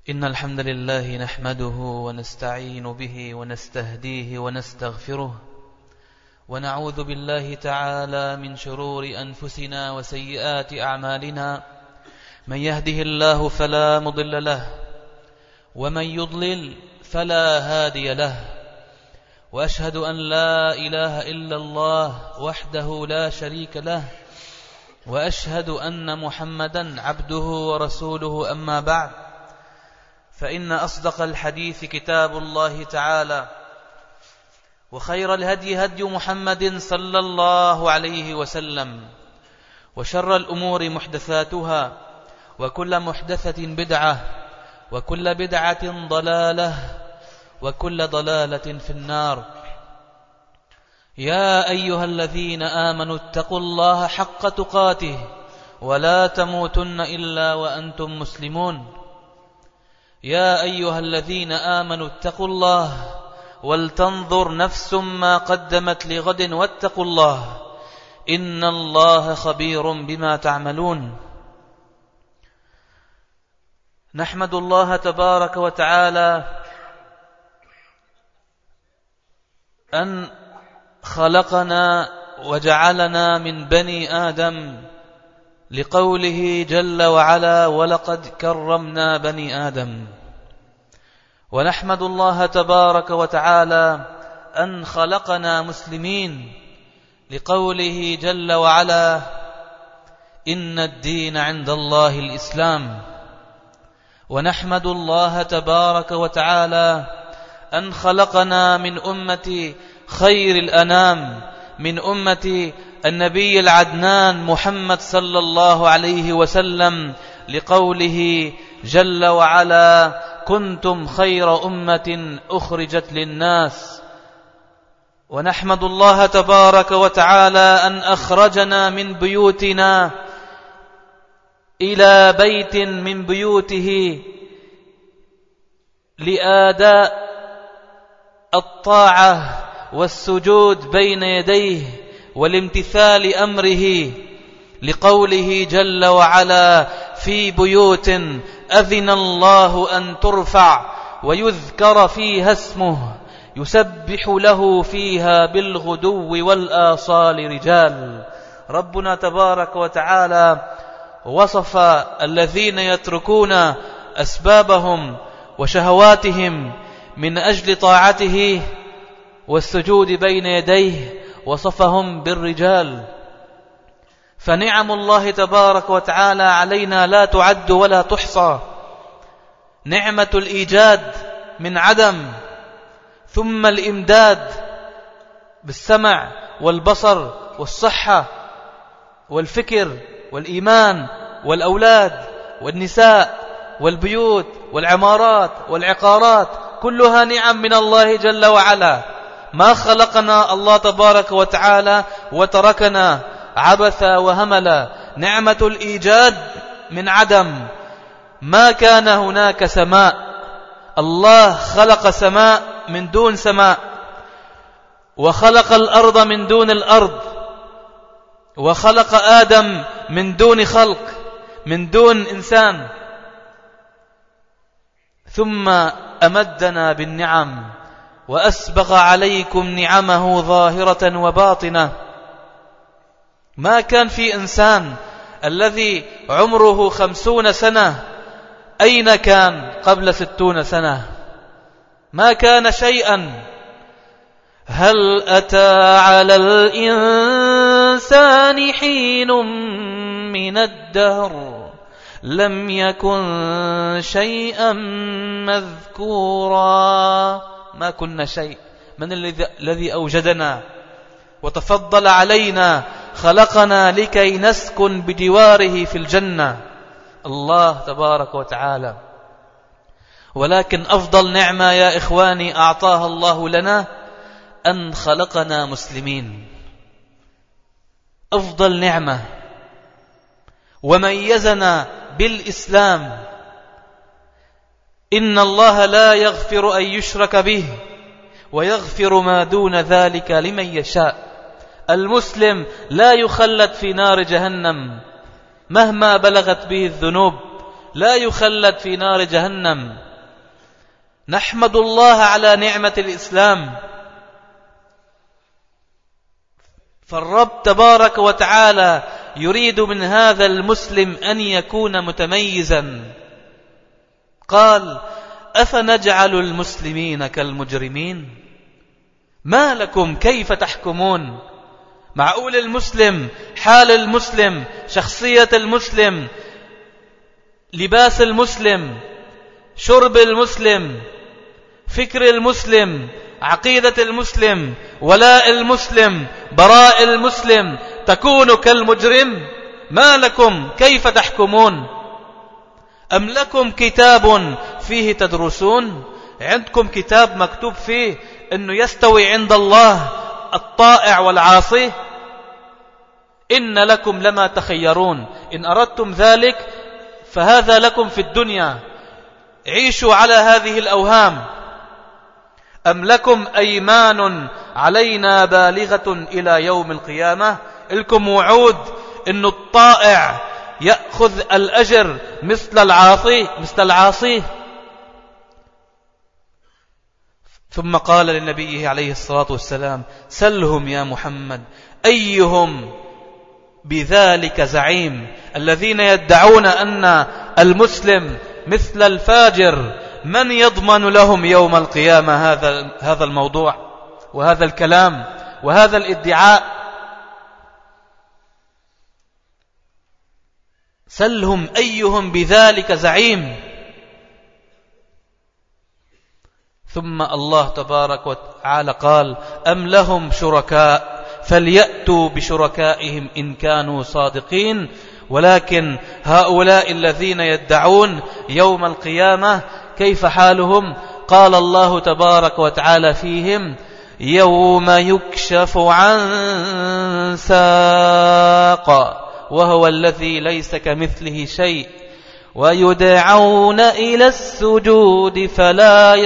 إن الحمد لله نحمده ونستعين به ونستهديه ونستغفره ونعوذ بالله تعالى من شرور أنفسنا وسيئات أعمالنا. من يهده الله فلا مضل له ومن يضلل فلا هادي له، وأشهد أن لا إله إلا الله وحده لا شريك له، وأشهد أن محمدا عبده ورسوله. أما بعد، فإن أصدق الحديث كتاب الله تعالى، وخير الهدي هدي محمد صلى الله عليه وسلم، وشر الأمور محدثاتها، وكل محدثة بدعة، وكل بدعة ضلالة، وكل ضلالة في النار. يا أيها الذين آمنوا اتقوا الله حق تقاته ولا تموتن إلا وأنتم مسلمون. يا أيها الذين آمنوا اتقوا الله ولتنظر نفس ما قدمت لغد واتقوا الله إن الله خبير بما تعملون. نحمد الله تبارك وتعالى أن خلقنا وجعلنا من بني آدم، لقوله جل وعلا: ولقد كرمنا بني آدم. ونحمد الله تبارك وتعالى أن خلقنا مسلمين، لقوله جل وعلا: إن الدين عند الله الإسلام. ونحمد الله تبارك وتعالى أن خلقنا من أمة خير الأنام، من أمة النبي العدنان محمد صلى الله عليه وسلم، لقوله جل وعلا: كنتم خير أمة أخرجت للناس. ونحمد الله تبارك وتعالى أن أخرجنا من بيوتنا إلى بيت من بيوته لآداء الطاعة والسجود بين يديه والامتثال أمره، لقوله جل وعلا: في بيوت أذن الله أن ترفع ويذكر فيها اسمه يسبح له فيها بالغدو والآصال رجال. ربنا تبارك وتعالى وصف الذين يتركون أسبابهم وشهواتهم من أجل طاعته والسجود بين يديه، وصفهم بالرجال. فنعم الله تبارك وتعالى علينا لا تعد ولا تحصى. نعمة الإيجاد من عدم، ثم الإمداد بالسمع والبصر والصحة والفكر والإيمان والأولاد والنساء والبيوت والعمارات والعقارات، كلها نعم من الله جل وعلا. ما خلقنا الله تبارك وتعالى وتركنا عبثا وهملا. نعمة الإيجاد من عدم، ما كان هناك سماء، الله خلق سماء من دون سماء، وخلق الأرض من دون الأرض، وخلق آدم من دون خلق، من دون إنسان، ثم أمدنا بالنعم وأسبغ عليكم نعمه ظاهرة وباطنة. ما كان في إنسان الذي عمره 50 سنة أين كان قبل 60 سنة؟ ما كان شيئا. هل أتى على الإنسان حين من الدهر لم يكن شيئا مذكورا. ما كنا شيء. من الذي أوجدنا وتفضل علينا، خلقنا لكي نسكن بجواره في الجنة، الله تبارك وتعالى. ولكن أفضل نعمة يا إخواني أعطاها الله لنا أن خلقنا مسلمين. أفضل نعمة، وميزنا بالإسلام. إن الله لا يغفر أن يشرك به ويغفر ما دون ذلك لمن يشاء. المسلم لا يخلد في نار جهنم مهما بلغت به الذنوب، لا يخلد في نار جهنم. نحمد الله على نعمة الإسلام، فالرب تبارك وتعالى يريد من هذا المسلم أن يكون متميزا. قال: أفنجعل المسلمين كالمجرمين؟ ما لكم كيف تحكمون؟ معقول المسلم، حال المسلم، شخصية المسلم، لباس المسلم، شرب المسلم، فكر المسلم، عقيدة المسلم، ولاء المسلم، براء المسلم تكون كالمجرم؟ ما لكم كيف تحكمون؟ أم لكم كتاب فيه تدرسون؟ عندكم كتاب مكتوب فيه أنه يستوي عند الله الطائع والعاصي؟ إن لكم لما تخيرون، إن أردتم ذلك فهذا لكم في الدنيا، عيشوا على هذه الأوهام. أم لكم أيمان علينا بالغة إلى يوم القيامة؟ لكم وعود إن الطائع يأخذ الأجر مثل العاصي. ثم قال لنبيه عليه الصلاة والسلام: سلهم يا محمد أيهم بذلك زعيم. الذين يدعون أن المسلم مثل الفاجر، من يضمن لهم يوم القيامة هذا الموضوع وهذا الكلام وهذا الادعاء؟ سلهم أيهم بذلك زعيم. ثم الله تبارك وتعالى قال: أم لهم شركاء فليأتوا بشركائهم إن كانوا صادقين. ولكن هؤلاء الذين يدعون يوم القيامة كيف حالهم؟ قال الله تبارك وتعالى فيهم: يوم يكشف عن ساق وهو الذي ليس كمثله شيء ويدعون إلى السجود فلا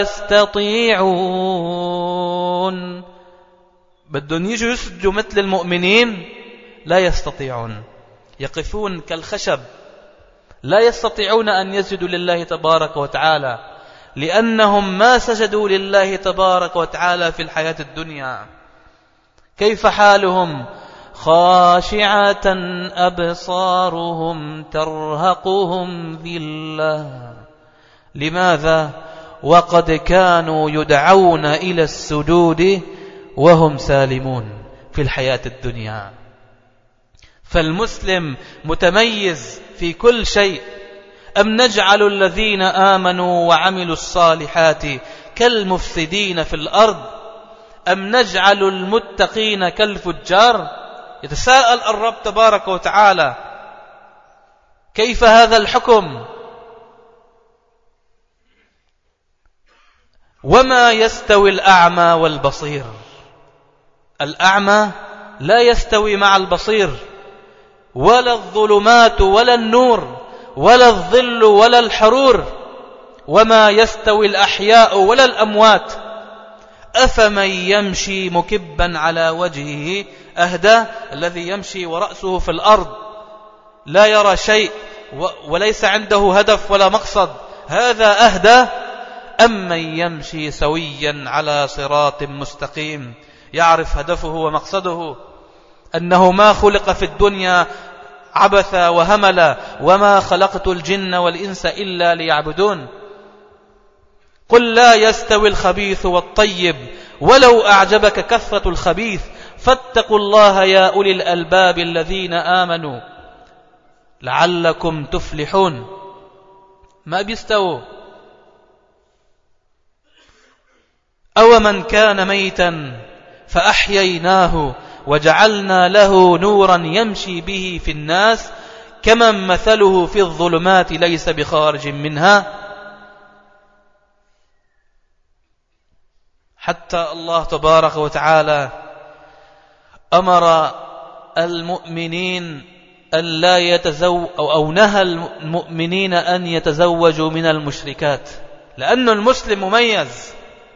يستطيعون. بدهم يجوا يسجدوا مثل المؤمنين، لا يستطيعون، يقفون كالخشب، لا يستطيعون أن يسجدوا لله تبارك وتعالى، لأنهم ما سجدوا لله تبارك وتعالى في الحياة الدنيا. كيف حالهم؟ خاشعة أبصارهم ترهقهم ذلة. لماذا؟ وقد كانوا يدعون إلى السجود وهم سالمون في الحياة الدنيا. فالمسلم متميز في كل شيء. أم نجعل الذين آمنوا وعملوا الصالحات كالمفسدين في الأرض أم نجعل المتقين كالفجار؟ يتساءل الرب تبارك وتعالى: كيف هذا الحكم؟ وما يستوي الأعمى والبصير؟ الأعمى لا يستوي مع البصير، ولا الظلمات ولا النور ولا الظل ولا الحرور. وما يستوي الأحياء ولا الأموات. أفمن يمشي مكبا على وجهه أهدى، الذي يمشي ورأسه في الأرض لا يرى شيء وليس عنده هدف ولا مقصد، هذا أهدى أم من يمشي سويا على صراط مستقيم يعرف هدفه ومقصده، أنه ما خلق في الدنيا عبثا وهملا، وما خلقت الجن والإنس إلا ليعبدون. قل لا يستوي الخبيث والطيب ولو أعجبك كثرة الخبيث فاتقوا الله يا أولي الألباب الذين آمنوا لعلكم تفلحون. ما بيستووا. أو من كان ميتا فأحييناه وجعلنا له نورا يمشي به في الناس كمن مثله في الظلمات ليس بخارج منها. حتى الله تبارك وتعالى أمر المؤمنين أن لا أو نهى المؤمنين أن يتزوجوا من المشركات، لأن المسلم مميز.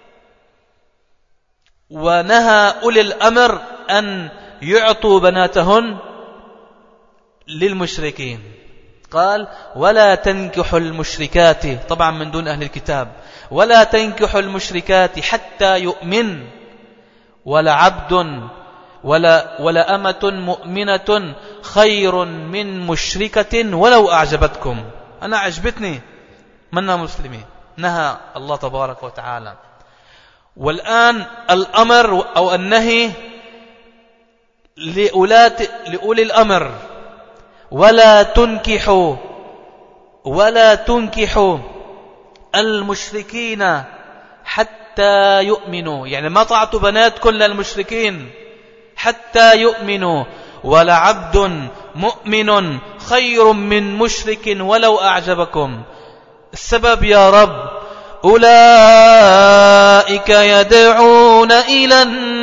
ونهى أولي الأمر أن يعطوا بناتهن للمشركين. قال ولا تنكحوا المشركات، طبعا من دون أهل الكتاب، ولا تنكحوا المشركات حتى يؤمن، ولعبد ولا أمة مؤمنة خير من مشركة ولو أعجبتكم. أنا عجبتني منا مسلمين، نهى الله تبارك وتعالى. والآن الأمر أو النهي لأولي الأمر، ولا تنكحوا المشركين حتى يؤمنوا، يعني ما طاعتوا بناتكم للمشركين حتى يؤمنوا، ولعبد مؤمن خير من مشرك ولو أعجبكم. السبب يا رب أولئك يدعون إلى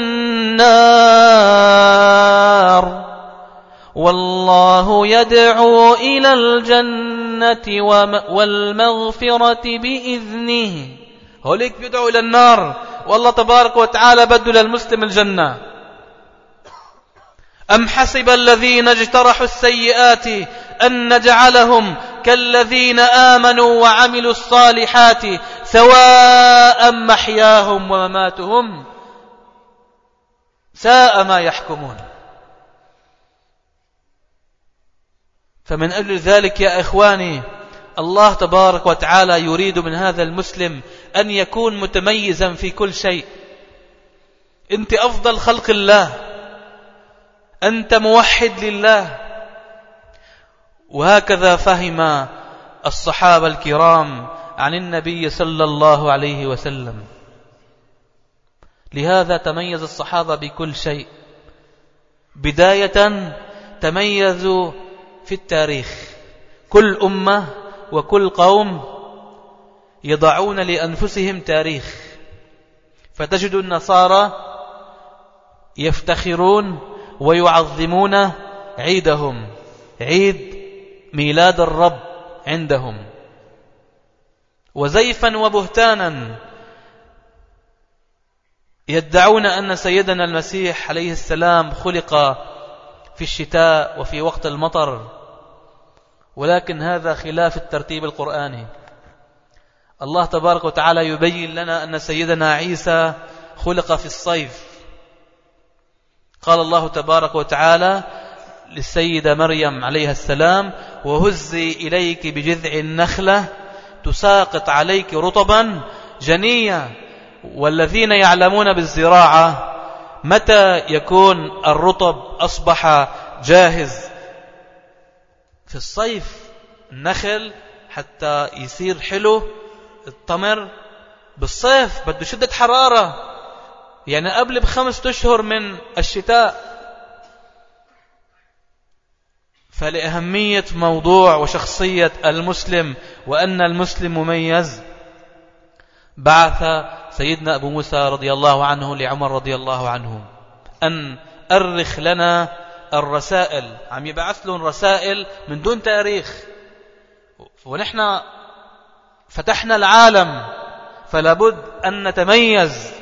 النار والله يدعو إلى الجنة والمغفرة بإذنه. هوليك بيدعوا إلى النار، والله تبارك وتعالى بدل المسلم الجنة. أم حسب الذين اجترحوا السيئات أن نجعلهم كالذين آمنوا وعملوا الصالحات سواء محياهم ومماتهم ساء ما يحكمون. فمن أجل ذلك يا إخواني، الله تبارك وتعالى يريد من هذا المسلم أن يكون متميزا في كل شيء. أنت أفضل خلق الله، أنت موحد لله. وهكذا فهم الصحابة الكرام عن النبي صلى الله عليه وسلم. لهذا تميز الصحابة بكل شيء. بداية تميزوا في التاريخ، كل أمة وكل قوم يضعون لأنفسهم تاريخ. فتجد النصارى يفتخرون ويعظمون عيدهم، عيد ميلاد الرب عندهم، وزيفا وبهتانا يدعون أن سيدنا المسيح عليه السلام خلق في الشتاء وفي وقت المطر، ولكن هذا خلاف الترتيب القرآني. الله تبارك وتعالى يبين لنا أن سيدنا عيسى خلق في الصيف. قال الله تبارك وتعالى للسيدة مريم عليها السلام وهزي إليك بجذع النخلة تساقط عليك رطبا جنيا. والذين يعلمون بالزراعة متى يكون الرطب أصبح جاهز؟ في الصيف. النخل حتى يصير حلو التمر بالصيف بده شدة حرارة، يعني قبل ب5 أشهر من الشتاء. فلأهمية موضوع وشخصية المسلم وأن المسلم مميز، بعث سيدنا أبو موسى رضي الله عنه لعمر رضي الله عنه أن أرخ لنا الرسائل. عم يبعث لهم رسائل من دون تاريخ، ونحن فتحنا العالم فلابد أن نتميز.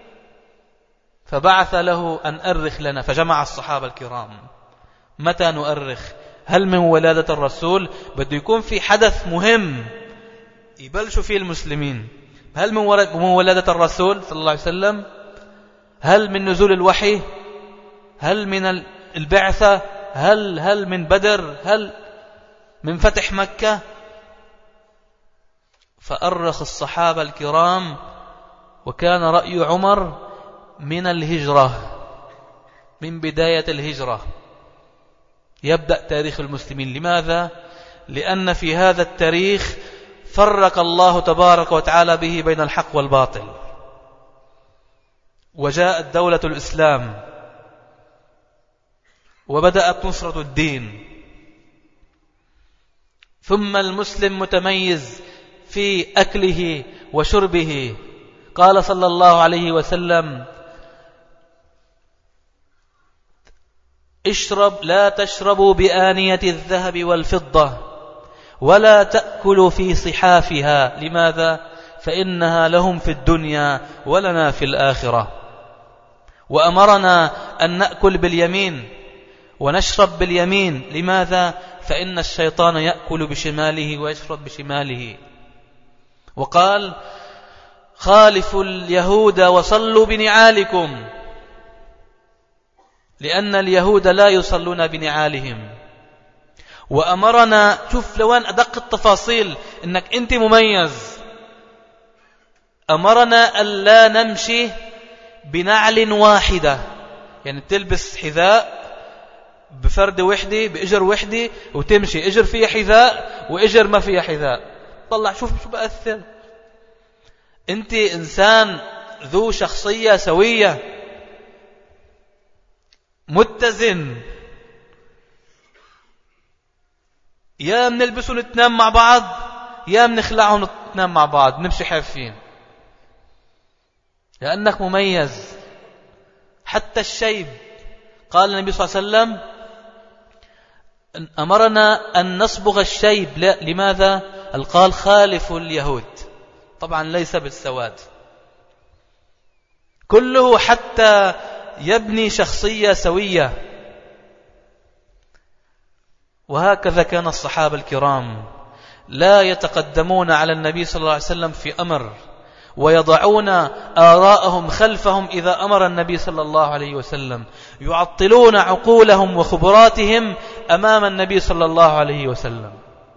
فبعث له أن أرخ لنا، فجمع الصحابة الكرام. متى نؤرخ؟ هل من ولادة الرسول؟ بده يكون في حدث مهم يبلشوا فيه المسلمين. هل من ولادة الرسول صلى الله عليه وسلم؟ هل من نزول الوحي؟ هل من البعثة؟ هل من بدر؟ هل من فتح مكة؟ فأرخ الصحابة الكرام، وكان رأي عمر من الهجرة، من بداية الهجرة يبدأ تاريخ المسلمين. لماذا؟ لأن في هذا التاريخ فرق الله تبارك وتعالى به بين الحق والباطل، وجاءت دولة الإسلام وبدأت نصرة الدين. ثم المسلم متميز في أكله وشربه. قال صلى الله عليه وسلم لا تشربوا بآنية الذهب والفضة ولا تأكلوا في صحافها. لماذا؟ فإنها لهم في الدنيا ولنا في الآخرة. وأمرنا أن نأكل باليمين ونشرب باليمين. لماذا؟ فإن الشيطان يأكل بشماله ويشرب بشماله. وقال خالفوا اليهود وصلوا بنعالكم، لأن اليهود لا يصلون بنعالهم. وأمرنا، شوف لوين أدق التفاصيل إنك أنت مميز، أمرنا ألا نمشي بنعل واحدة، يعني تلبس حذاء بفردة وحدة بإجر وحدة وتمشي، إجر فيها حذاء وإجر ما فيها حذاء. طلع شوف شو بأثر. أنت إنسان ذو شخصية سوية متزن، يا منلبسوا نتنام مع بعض يا منخلعهم نتنام مع بعض، نمشي حافين، لأنك مميز. حتى الشيب، قال النبي صلى الله عليه وسلم أمرنا أن نصبغ الشيب. لا، لماذا؟ قال خالفوا اليهود، طبعا ليس بالسواد، كله حتى يبني شخصية سوية. وهكذا كان الصحابة الكرام لا يتقدمون على النبي صلى الله عليه وسلم في أمر، ويضعون آراءهم خلفهم إذا أمر النبي صلى الله عليه وسلم، يعطلون عقولهم وخبراتهم أمام النبي صلى الله عليه وسلم.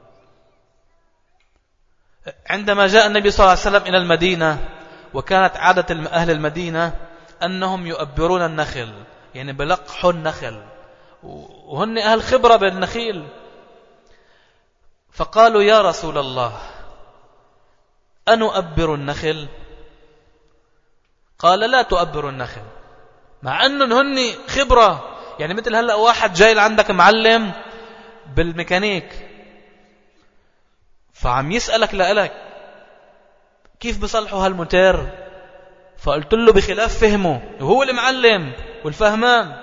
عندما جاء النبي صلى الله عليه وسلم إلى المدينة، وكانت عادة أهل المدينة أنهم يؤبرون النخل، يعني بلقحوا النخل، وهن أهل خبرة بالنخيل. فقالوا يا رسول الله أنؤبر النخل؟ قال لا تؤبر النخل، مع أنهم هن خبرة. يعني مثل هلأ واحد جاي لعندك معلم بالميكانيك، فعم يسألك لألك كيف بصلحوا هالموتور، فقلت له بخلاف فهمه، وهو المعلم والفهمان،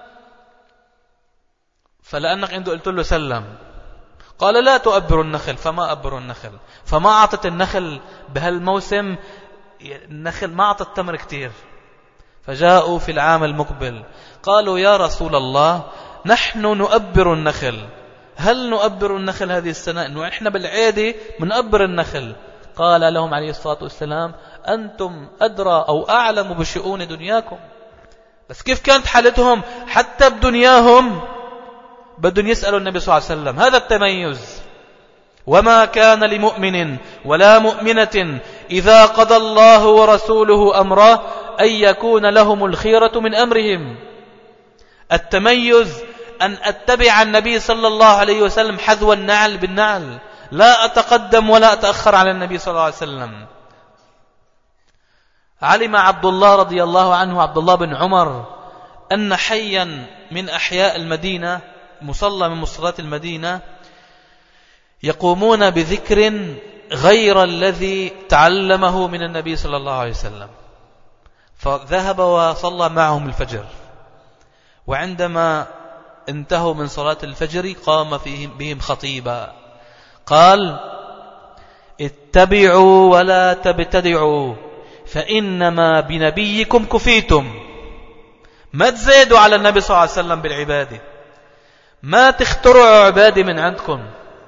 فلأنك عنده قلت له سلم. قال لا تؤبر النخل، فما أبر النخل، فما أعطت النخل بهالموسم، النخل ما أعطت تمر كتير. فجاءوا في العام المقبل قالوا يا رسول الله نحن نؤبر النخل، هل نؤبر النخل هذه السنة؟ إنه إحنا بالعادة منؤبر النخل. قال لهم عليه الصلاة والسلام أنتم أدرى أو أعلم بشؤون دنياكم. بس كيف كانت حالتهم حتى بدنياهم بدهم يسألوا النبي صلى الله عليه وسلم. هذا التميز. وما كان لمؤمن ولا مؤمنة إذا قضى الله ورسوله أمرا أن يكون لهم الخيرة من أمرهم. التميز أن أتبع النبي صلى الله عليه وسلم حذو النعل بالنعل، لا أتقدم ولا أتأخر على النبي صلى الله عليه وسلم. علم عبد الله رضي الله عنه، عبد الله بن عمر، أن حيا من أحياء المدينة، مصلى من مصلات المدينة، يقومون بذكر غير الذي تعلمه من النبي صلى الله عليه وسلم، فذهب وصلى معهم الفجر. وعندما انتهوا من صلاة الفجر قام بهم خطيبا قال اتبعوا ولا تبتدعوا فإنما بنبيكم كفيتم. ما تزيدوا على النبي صلى الله عليه وسلم بالعبادة، ما تخترعوا عبادة من عندكم،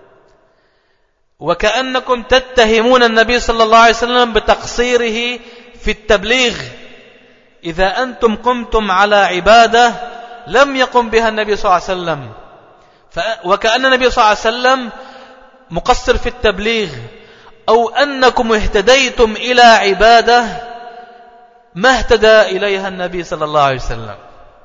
وكأنكم تتهمون النبي صلى الله عليه وسلم بتقصيره في التبليغ. إذا أنتم قمتم على عبادة لم يقم بها النبي صلى الله عليه وسلم، وكأن النبي صلى الله عليه وسلم مقصر في التبليغ، أو أنكم اهتديتم إلى عبادة ما اهتدى إليها النبي صلى الله عليه وسلم.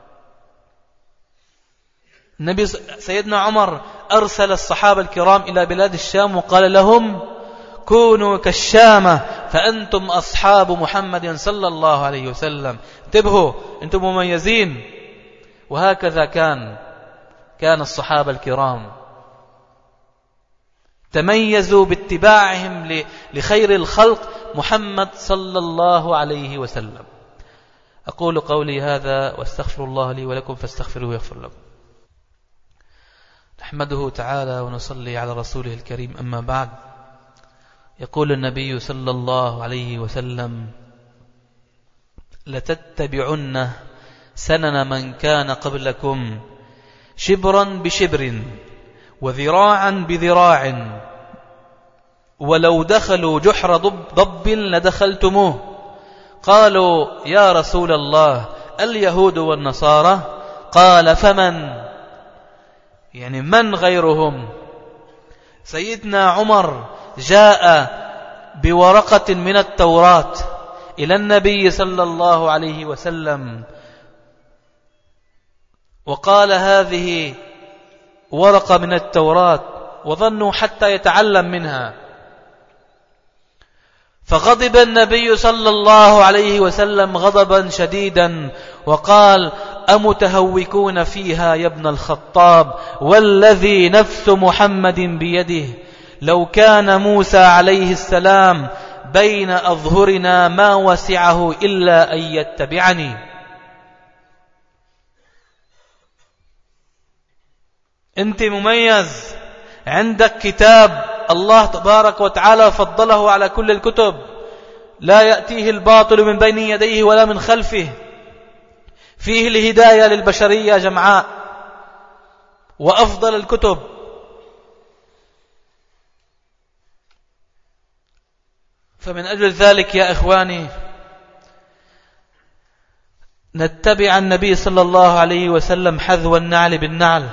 النبي سيدنا عمر أرسل الصحابة الكرام إلى بلاد الشام وقال لهم كونوا كالشامة فأنتم أصحاب محمد صلى الله عليه وسلم، انتبهوا أنتم مميزين. وهكذا كان الصحابة الكرام تميزوا باتباعهم لخير الخلق محمد صلى الله عليه وسلم. أقول قولي هذا واستغفر الله لي ولكم فاستغفروه يغفر لكم. نحمده تعالى ونصلي على رسوله الكريم، أما بعد. يقول النبي صلى الله عليه وسلم لتتبعن سنن من كان قبلكم شبرا بشبر وذراعا بذراع، ولو دخلوا جحر ضب لدخلتموه. قالوا يا رسول الله اليهود والنصارى؟ قال فمن؟ يعني من غيرهم؟ سيدنا عمر جاء بورقة من التوراة إلى النبي صلى الله عليه وسلم وقال هذه ورقة من التوراة، وظنوا حتى يتعلم منها. فغضب النبي صلى الله عليه وسلم غضبا شديدا وقال أمتهوكون فيها يا ابن الخطاب، والذي نفس محمد بيده لو كان موسى عليه السلام بين أظهرنا ما وسعه إلا أن يتبعني. أنت مميز، عندك كتاب الله تبارك وتعالى فضله على كل الكتب، لا يأتيه الباطل من بين يديه ولا من خلفه، فيه الهداية للبشرية جمعاء وأفضل الكتب. فمن أجل ذلك يا إخواني نتبع النبي صلى الله عليه وسلم حذو النعل بالنعل،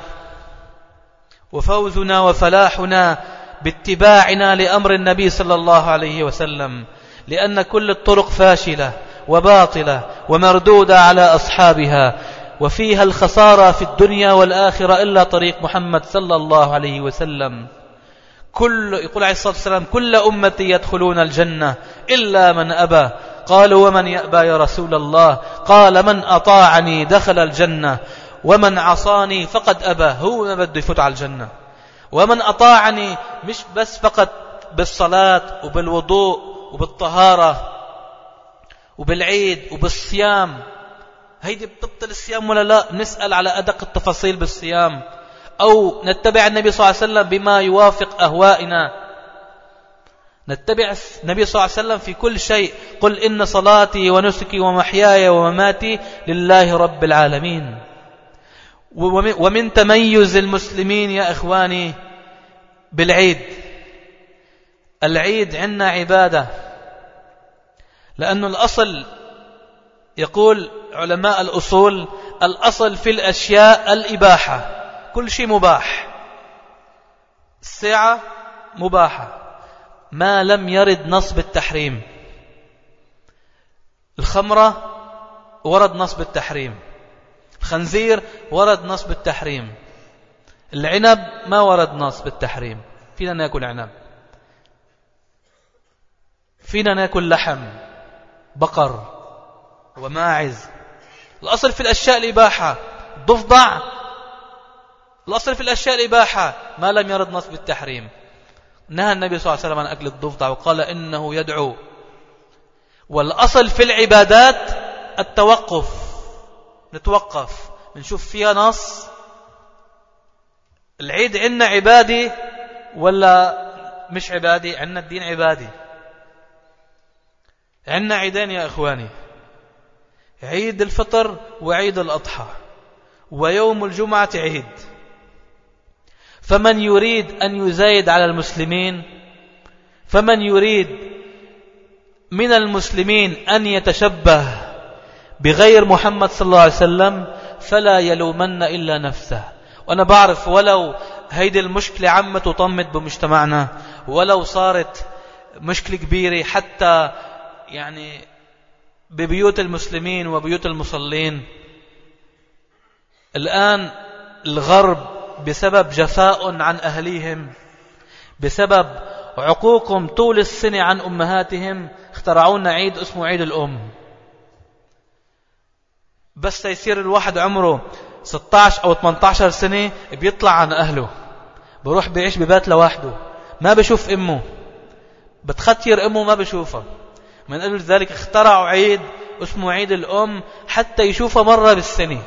وفوزنا وفلاحنا باتباعنا لأمر النبي صلى الله عليه وسلم، لأن كل الطرق فاشلة وباطلة ومردودة على أصحابها، وفيها الخسارة في الدنيا والآخرة إلا طريق محمد صلى الله عليه وسلم. يقول عليه الصلاة والسلام كل أمتي يدخلون الجنة إلا من أبى. قالوا ومن يأبى يا رسول الله؟ قال من أطاعني دخل الجنة ومن عصاني فقد أبى. هو ما بده يفوت على الجنة. ومن أطاعني مش بس فقط بالصلاة وبالوضوء وبالطهارة وبالعيد وبالصيام، هيدي بتبطل الصيام ولا لا؟ نسأل على أدق التفاصيل بالصيام، أو نتبع النبي صلى الله عليه وسلم بما يوافق أهوائنا. نتبع النبي صلى الله عليه وسلم في كل شيء. قل إن صلاتي ونسكي ومحياي ومماتي لله رب العالمين. ومن تميز المسلمين يا إخواني بالعيد، العيد عندنا عبادة، لأن الأصل يقول علماء الأصول الأصل في الأشياء الإباحة، كل شيء مباح. الساعة مباحة ما لم يرد نص بالتحريم. الخمرة ورد نص بالتحريم، الخنزير ورد نص بالتحريم، العنب ما ورد نص بالتحريم. فينا ناكل عنب، فينا ناكل لحم بقر وماعز. الأصل في الأشياء الإباحة. ضفدع الأصل في الأشياء الإباحة ما لم يرد نص بالتحريم. نهى النبي صلى الله عليه وسلم عن أكل الضفدع وقال إنه يدعو. والأصل في العبادات التوقف، نتوقف نشوف فيها نص. العيد عندنا عبادي ولا مش عبادي؟ عندنا الدين عبادي. عندنا عيدين يا إخواني، عيد الفطر وعيد الأضحى، ويوم الجمعة عيد. فمن يريد أن يزايد على المسلمين، فمن يريد من المسلمين أن يتشبه بغير محمد صلى الله عليه وسلم فلا يلومن إلا نفسه. وأنا بعرف ولو هيدي المشكلة عم تطمت بمجتمعنا، ولو صارت مشكلة كبيرة حتى يعني ببيوت المسلمين وبيوت المصلين، الآن الغرب بسبب جفاء عن أهليهم، بسبب عقوقهم طول السنة عن أمهاتهم، اخترعوا لنا عيد اسمه عيد الأم. بس يصير الواحد عمره 16 أو 18 سنة بيطلع عن أهله، بروح بيعيش ببيت لوحده، ما بشوف أمه، بتختير أمه ما بشوفها. من أجل ذلك اخترعوا عيد اسمه عيد الأم حتى يشوفها مرة بالسنة.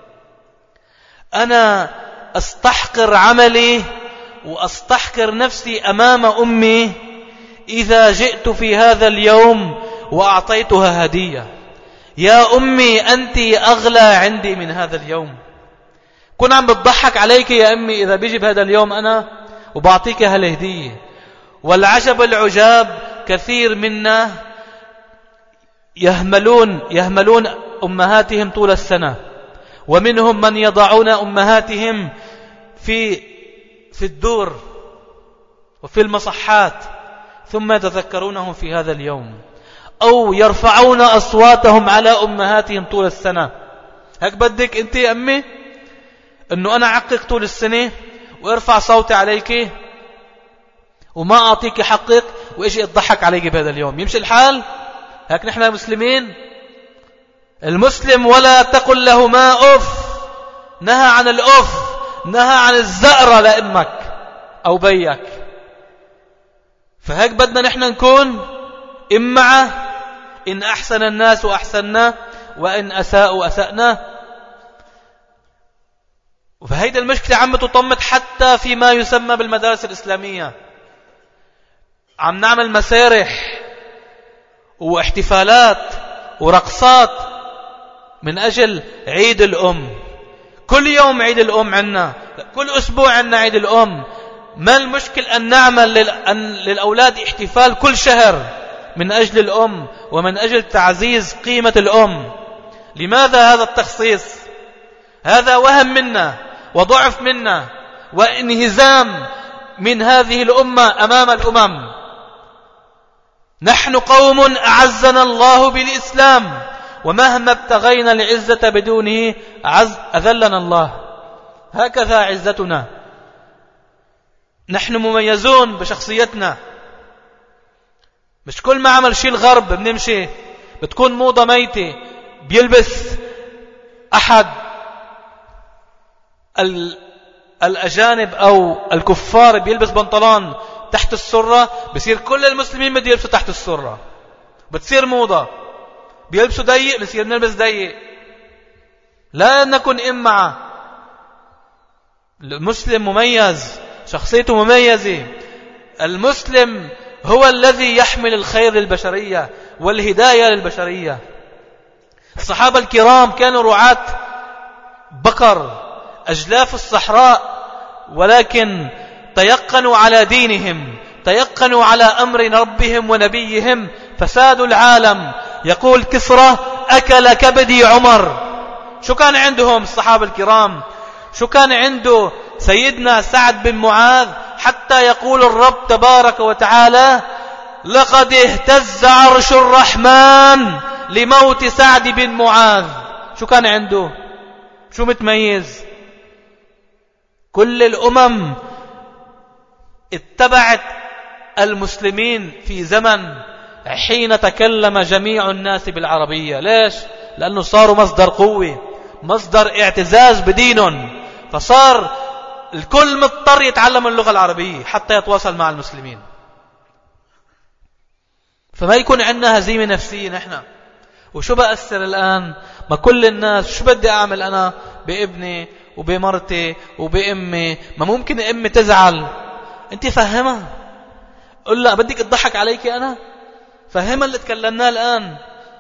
أنا أستحقر عملي وأستحقر نفسي أمام أمي إذا جئت في هذا اليوم وأعطيتها هدية. يا أمي أنت أغلى عندي من هذا اليوم. كن عم بتضحك عليك يا أمي إذا بيجي بهذا اليوم أنا وبعطيك هالهدية. والعجب العجاب كثير منا يهملون أمهاتهم طول السنة، ومنهم من يضعون أمهاتهم في الدور وفي المصحات ثم يتذكرونهم في هذا اليوم، أو يرفعون أصواتهم على أمهاتهم طول السنة. هيك بدك أنت يا أمي أنه أنا أعقك طول السنة وارفع صوتي عليك وما أعطيك حقك وإجي أضحك عليك بهذا اليوم؟ يمشي الحال؟ هيك نحن مسلمين؟ المسلم ولا تقل له ما أف، نهى عن الأف، نهى عن الزأرة لأمك أو بيك. فهيك بدنا نحن نكون إمعة، إن أحسن الناس أحسننا وإن أساءوا أسأنا. فهيدا المشكلة عم تطمت حتى فيما يسمى بالمدارس الإسلامية. عم نعمل مسارح واحتفالات ورقصات من أجل عيد الأم. كل يوم عيد الأم عنا، كل أسبوع عنا عيد الأم. ما المشكل أن نعمل للأولاد احتفال كل شهر من أجل الأم ومن أجل تعزيز قيمة الأم؟ لماذا هذا التخصيص؟ هذا وهم منا وضعف منا وانهزام من هذه الأمة أمام الأمم. نحن قوم أعزنا الله بالإسلام، ومهما ابتغينا العزة بدونه أذلنا الله. هكذا عزتنا. نحن مميزون بشخصيتنا. مش كل ما عمل شيء الغرب بنمشي، بتكون موضة ميتة. بيلبس أحد الأجانب أو الكفار بيلبس بنطلون تحت السرة، بصير كل المسلمين بده يلبسوا تحت السرة، بتصير موضة. بيلبسوا ضيق، بصير نلبس ضيق. لا نكن إمعة. المسلم مميز، شخصيته مميزة. المسلم هو الذي يحمل الخير للبشرية والهداية للبشرية. الصحابة الكرام كانوا رعاة بقر، أجلاف الصحراء، ولكن تيقنوا على دينهم، تيقنوا على أمر ربهم ونبيهم، فسادوا العالم. يقول كسرى: أكل كبدي عمر. شو كان عندهم الصحابة الكرام؟ شو كان عنده سيدنا سعد بن معاذ حتى يقول الرب تبارك وتعالى: لقد اهتز عرش الرحمن لموت سعد بن معاذ. شو كان عنده؟ شو متميز؟ كل الأمم اتبعت المسلمين في زمن حين تكلم جميع الناس بالعربية. ليش؟ لأنه صاروا مصدر قوة، مصدر اعتزاز بدينهم، فصار الكل مضطر يتعلم اللغة العربية حتى يتواصل مع المسلمين. فما يكون عندنا هزيمة نفسية نحن. وشو بأثر الآن؟ ما كل الناس، شو بدي أعمل أنا بابني وبمرتي وبأمي؟ ما ممكن أمي تزعل. أنت فهمها، قل لا بدك تضحك عليك أنا، فهمها اللي تكلمناه الآن.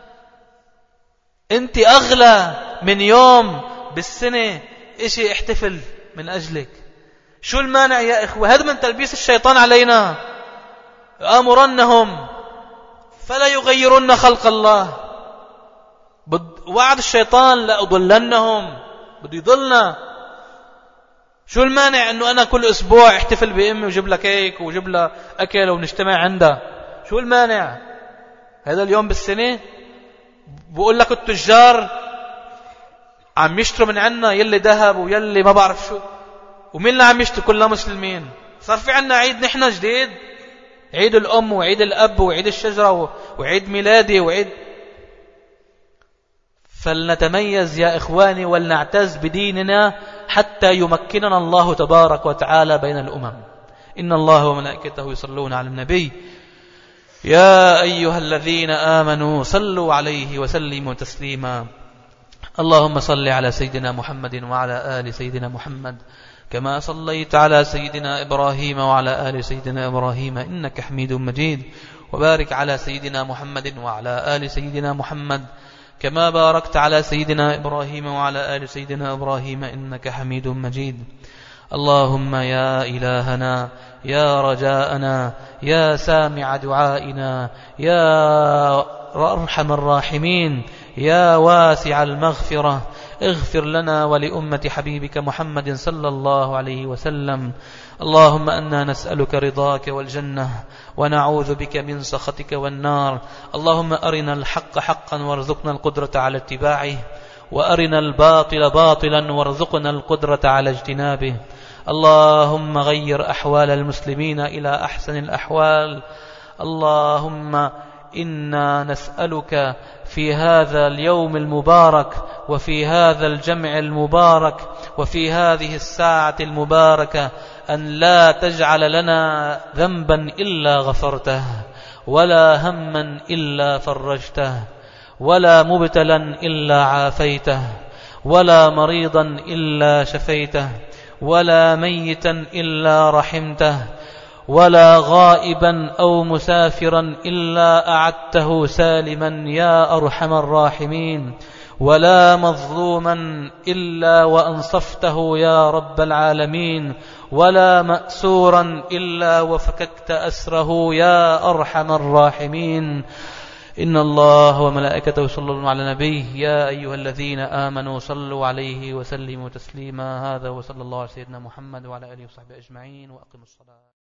أنت أغلى من يوم بالسنة إشي احتفل من أجلك. شو المانع يا إخوة؟ هذا من تلبيس الشيطان علينا. آمرنهم فلا يغيرن خلق الله. وعد الشيطان لا أضلنهم، بده يضلنا. شو المانع أنه أنا كل أسبوع احتفل بأمي وجيب لها كيك وجيب لها أكل ونجتمع عندها؟ شو المانع؟ هذا اليوم بالسنة. بقول لك التجار عم يشتروا من عنا يلي ذهب ويلي ما بعرف شو، ومين اللي عم يشتري؟ كلنا مسلمين. صار في عنا عيد نحن جديد، عيد الأم وعيد الأب وعيد الشجرة وعيد ميلادي وعيد. فلنتميز يا إخواني ولنعتز بديننا حتى يمكننا الله تبارك وتعالى بين الأمم. إن الله وملائكته يصلون على النبي يا أيها الذين آمنوا صلوا عليه وسلموا تسليما. اللهم صل على سيدنا محمد وعلى آل سيدنا محمد كما صليت على سيدنا إبراهيم وعلى آل سيدنا إبراهيم إنك حميد مجيد. وبارك على سيدنا محمد وعلى آل سيدنا محمد كما باركت على سيدنا إبراهيم وعلى آل سيدنا إبراهيم إنك حميد مجيد. اللهم يا إلهنا، يا رجاءنا، يا سامع دعائنا، يا أرحم الراحمين، يا واسع المغفرة، اغفر لنا ولأمة حبيبك محمد صلى الله عليه وسلم. اللهم أنا نسألك رضاك والجنة ونعوذ بك من سخطك والنار. اللهم أرنا الحق حقا وارزقنا القدرة على اتباعه، وأرنا الباطل باطلا وارزقنا القدرة على اجتنابه. اللهم غير أحوال المسلمين إلى أحسن الأحوال. اللهم إنا نسألك في هذا اليوم المبارك وفي هذا الجمع المبارك وفي هذه الساعة المباركة أن لا تجعل لنا ذنبا إلا غفرته، ولا هما إلا فرجته، ولا مبتلا إلا عافيته، ولا مريضا إلا شفيته، ولا ميتا إلا رحمته، ولا غائبا أو مسافرا إلا أعدته سالما يا أرحم الراحمين، ولا مظلوما إلا وأنصفته يا رب العالمين، ولا مأسورا إلا وفككت أسره يا أرحم الراحمين. إن الله وملائكته يصلون على النبي يا أيها الذين آمنوا صلوا عليه وسلموا تسليما. هذا وصلى الله على سيدنا محمد وعلى آله وصحبه أجمعين، وأقيموا الصلاة.